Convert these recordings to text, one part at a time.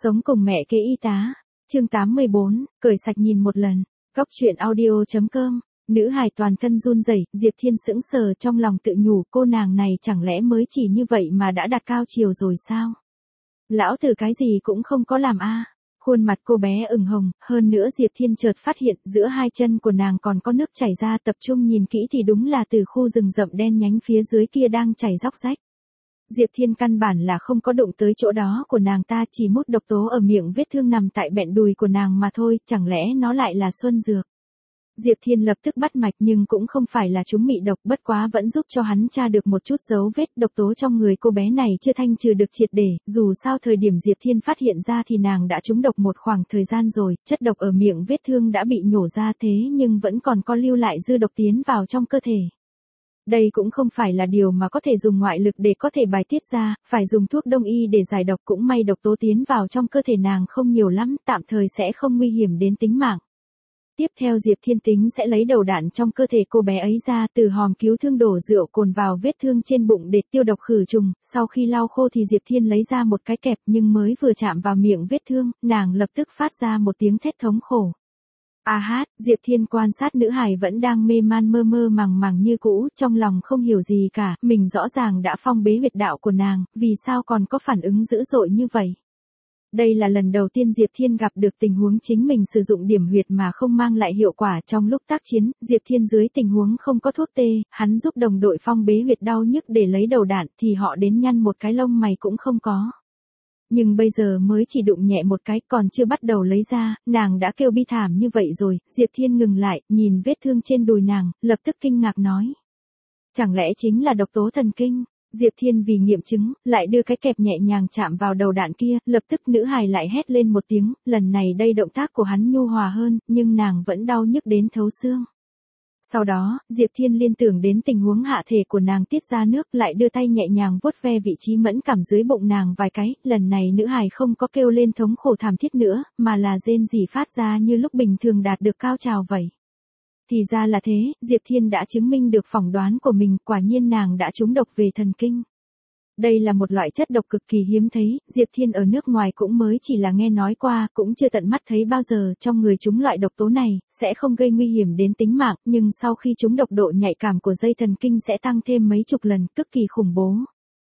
Sống cùng mẹ kế y tá. Chương 84, cởi sạch nhìn một lần. Góc truyện audio.com. Nữ hài toàn thân run rẩy, Diệp Thiên sững sờ trong lòng tự nhủ, cô nàng này chẳng lẽ mới chỉ như vậy mà đã đạt cao chiều rồi sao? Lão tử cái gì cũng không có làm a. Khuôn mặt cô bé ửng hồng, hơn nữa Diệp Thiên chợt phát hiện giữa hai chân của nàng còn có nước chảy ra, tập trung nhìn kỹ thì đúng là từ khu rừng rậm đen nhánh phía dưới kia đang chảy róc rách. Diệp Thiên căn bản là không có đụng tới chỗ đó của nàng ta, chỉ mút độc tố ở miệng vết thương nằm tại bẹn đùi của nàng mà thôi, chẳng lẽ nó lại là xuân dược. Diệp Thiên lập tức bắt mạch nhưng cũng không phải là chúng mị độc, bất quá vẫn giúp cho hắn tra được một chút dấu vết độc tố trong người cô bé này chưa thanh trừ được triệt để, dù sao thời điểm Diệp Thiên phát hiện ra thì nàng đã trúng độc một khoảng thời gian rồi, chất độc ở miệng vết thương đã bị nhổ ra thế nhưng vẫn còn có lưu lại dư độc tiến vào trong cơ thể. Đây cũng không phải là điều mà có thể dùng ngoại lực để có thể bài tiết ra, phải dùng thuốc đông y để giải độc, cũng may độc tố tiến vào trong cơ thể nàng không nhiều lắm, tạm thời sẽ không nguy hiểm đến tính mạng. Tiếp theo Diệp Thiên tính sẽ lấy đầu đạn trong cơ thể cô bé ấy ra, từ hòm cứu thương đổ rượu cồn vào vết thương trên bụng để tiêu độc khử trùng, sau khi lau khô thì Diệp Thiên lấy ra một cái kẹp nhưng mới vừa chạm vào miệng vết thương, nàng lập tức phát ra một tiếng thét thống khổ. Diệp Thiên quan sát nữ hài vẫn đang mê man mơ mơ màng màng như cũ, trong lòng không hiểu gì cả, mình rõ ràng đã phong bế huyệt đạo của nàng, vì sao còn có phản ứng dữ dội như vậy. Đây là lần đầu tiên Diệp Thiên gặp được tình huống chính mình sử dụng điểm huyệt mà không mang lại hiệu quả. Trong lúc tác chiến, Diệp Thiên dưới tình huống không có thuốc tê, hắn giúp đồng đội phong bế huyệt đau nhức để lấy đầu đạn thì họ đến nhăn một cái lông mày cũng không có. Nhưng bây giờ mới chỉ đụng nhẹ một cái, còn chưa bắt đầu lấy ra, nàng đã kêu bi thảm như vậy rồi. Diệp Thiên ngừng lại, nhìn vết thương trên đùi nàng, lập tức kinh ngạc nói. Chẳng lẽ chính là độc tố thần kinh? Diệp Thiên vì nghiệm chứng, lại đưa cái kẹp nhẹ nhàng chạm vào đầu đạn kia, lập tức nữ hài lại hét lên một tiếng, lần này đây động tác của hắn nhu hòa hơn, nhưng nàng vẫn đau nhức đến thấu xương. Sau đó, Diệp Thiên liên tưởng đến tình huống hạ thể của nàng tiết ra nước, lại đưa tay nhẹ nhàng vuốt ve vị trí mẫn cảm dưới bụng nàng vài cái, lần này nữ hài không có kêu lên thống khổ thảm thiết nữa, mà là rên rỉ phát ra như lúc bình thường đạt được cao trào vậy. Thì ra là thế, Diệp Thiên đã chứng minh được phỏng đoán của mình, quả nhiên nàng đã trúng độc về thần kinh. Đây là một loại chất độc cực kỳ hiếm thấy, Diệp Thiên ở nước ngoài cũng mới chỉ là nghe nói qua, cũng chưa tận mắt thấy bao giờ. Trong người trúng loại độc tố này, sẽ không gây nguy hiểm đến tính mạng, nhưng sau khi trúng độc độ nhạy cảm của dây thần kinh sẽ tăng thêm mấy chục lần, cực kỳ khủng bố.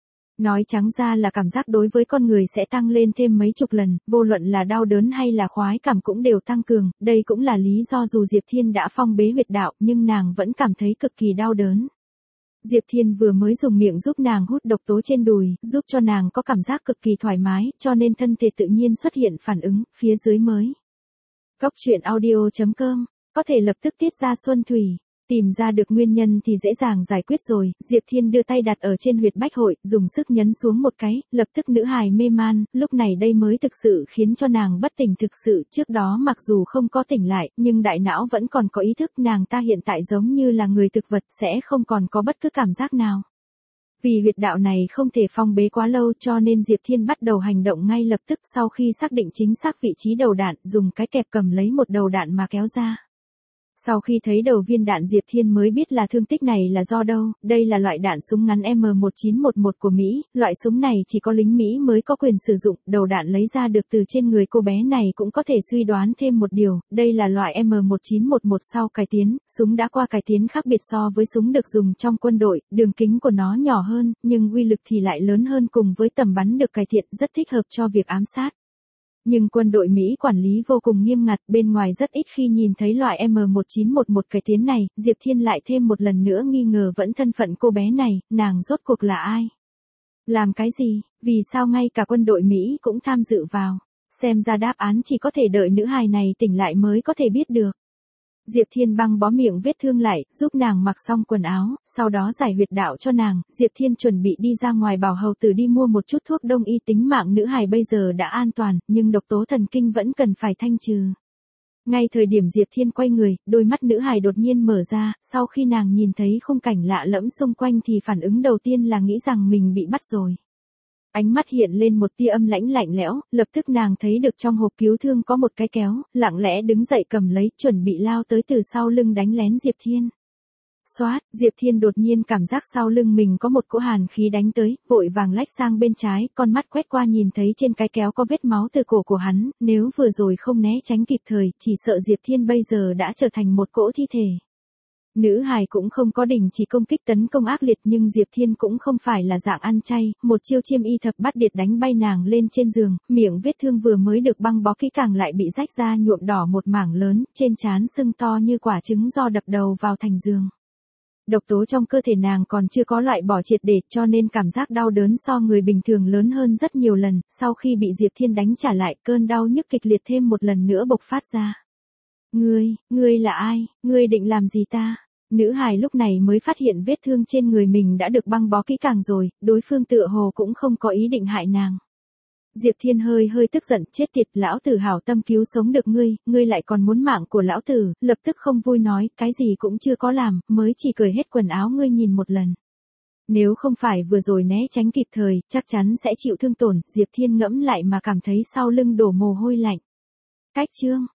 Nói trắng ra là cảm giác đối với con người sẽ tăng lên thêm mấy chục lần, vô luận là đau đớn hay là khoái cảm cũng đều tăng cường, đây cũng là lý do dù Diệp Thiên đã phong bế huyệt đạo nhưng nàng vẫn cảm thấy cực kỳ đau đớn. Diệp Thiên vừa mới dùng miệng giúp nàng hút độc tố trên đùi, giúp cho nàng có cảm giác cực kỳ thoải mái, cho nên thân thể tự nhiên xuất hiện phản ứng, phía dưới mới. Góc truyện audio.com, có thể lập tức tiết ra xuân thủy. Tìm ra được nguyên nhân thì dễ dàng giải quyết rồi, Diệp Thiên đưa tay đặt ở trên huyệt bách hội, dùng sức nhấn xuống một cái, lập tức nữ hài mê man, lúc này đây mới thực sự khiến cho nàng bất tỉnh thực sự, trước đó mặc dù không có tỉnh lại, nhưng đại não vẫn còn có ý thức, nàng ta hiện tại giống như là người thực vật sẽ không còn có bất cứ cảm giác nào. Vì huyệt đạo này không thể phong bế quá lâu cho nên Diệp Thiên bắt đầu hành động ngay lập tức sau khi xác định chính xác vị trí đầu đạn, dùng cái kẹp cầm lấy một đầu đạn mà kéo ra. Sau khi thấy đầu viên đạn Diệp Thiên mới biết là thương tích này là do đâu, đây là loại đạn súng ngắn M1911 của Mỹ, loại súng này chỉ có lính Mỹ mới có quyền sử dụng, đầu đạn lấy ra được từ trên người cô bé này cũng có thể suy đoán thêm một điều, đây là loại M1911 sau cải tiến, súng đã qua cải tiến khác biệt so với súng được dùng trong quân đội, đường kính của nó nhỏ hơn, nhưng uy lực thì lại lớn hơn cùng với tầm bắn được cải thiện rất thích hợp cho việc ám sát. Nhưng quân đội Mỹ quản lý vô cùng nghiêm ngặt, bên ngoài rất ít khi nhìn thấy loại M1911 cải tiến này, Diệp Thiên lại thêm một lần nữa nghi ngờ vẫn thân phận cô bé này, nàng rốt cuộc là ai? Làm cái gì? Vì sao ngay cả quân đội Mỹ cũng tham dự vào? Xem ra đáp án chỉ có thể đợi nữ hài này tỉnh lại mới có thể biết được. Diệp Thiên băng bó miệng vết thương lại, giúp nàng mặc xong quần áo, sau đó giải huyệt đạo cho nàng, Diệp Thiên chuẩn bị đi ra ngoài bảo hầu tử đi mua một chút thuốc đông y, tính mạng nữ hài bây giờ đã an toàn, nhưng độc tố thần kinh vẫn cần phải thanh trừ. Ngay thời điểm Diệp Thiên quay người, đôi mắt nữ hài đột nhiên mở ra, sau khi nàng nhìn thấy khung cảnh lạ lẫm xung quanh thì phản ứng đầu tiên là nghĩ rằng mình bị bắt rồi. Ánh mắt hiện lên một tia âm lãnh lạnh lẽo, lập tức nàng thấy được trong hộp cứu thương có một cái kéo, lặng lẽ đứng dậy cầm lấy, chuẩn bị lao tới từ sau lưng đánh lén Diệp Thiên. Xoát, Diệp Thiên đột nhiên cảm giác sau lưng mình có một cỗ hàn khí đánh tới, vội vàng lách sang bên trái, con mắt quét qua nhìn thấy trên cái kéo có vết máu từ cổ của hắn, nếu vừa rồi không né tránh kịp thời, chỉ sợ Diệp Thiên bây giờ đã trở thành một cỗ thi thể. Nữ hài cũng không có đình chỉ công kích tấn công ác liệt nhưng Diệp Thiên cũng không phải là dạng ăn chay, một chiêu chiêm y thập bát điệt đánh bay nàng lên trên giường, miệng vết thương vừa mới được băng bó kỹ càng lại bị rách ra nhuộm đỏ một mảng lớn, trên trán sưng to như quả trứng do đập đầu vào thành giường. Độc tố trong cơ thể nàng còn chưa có loại bỏ triệt để cho nên cảm giác đau đớn so người bình thường lớn hơn rất nhiều lần, sau khi bị Diệp Thiên đánh trả lại cơn đau nhức kịch liệt thêm một lần nữa bộc phát ra. Ngươi là ai, ngươi định làm gì ta? Nữ hài lúc này mới phát hiện vết thương trên người mình đã được băng bó kỹ càng rồi, đối phương tựa hồ cũng không có ý định hại nàng. Diệp Thiên hơi tức giận, chết tiệt, lão tử hảo tâm cứu sống được ngươi lại còn muốn mạng của lão tử, lập tức không vui nói, cái gì cũng chưa có làm, mới chỉ cởi hết quần áo ngươi nhìn một lần. Nếu không phải vừa rồi né tránh kịp thời, chắc chắn sẽ chịu thương tổn, Diệp Thiên ngẫm lại mà cảm thấy sau lưng đổ mồ hôi lạnh. Cách chương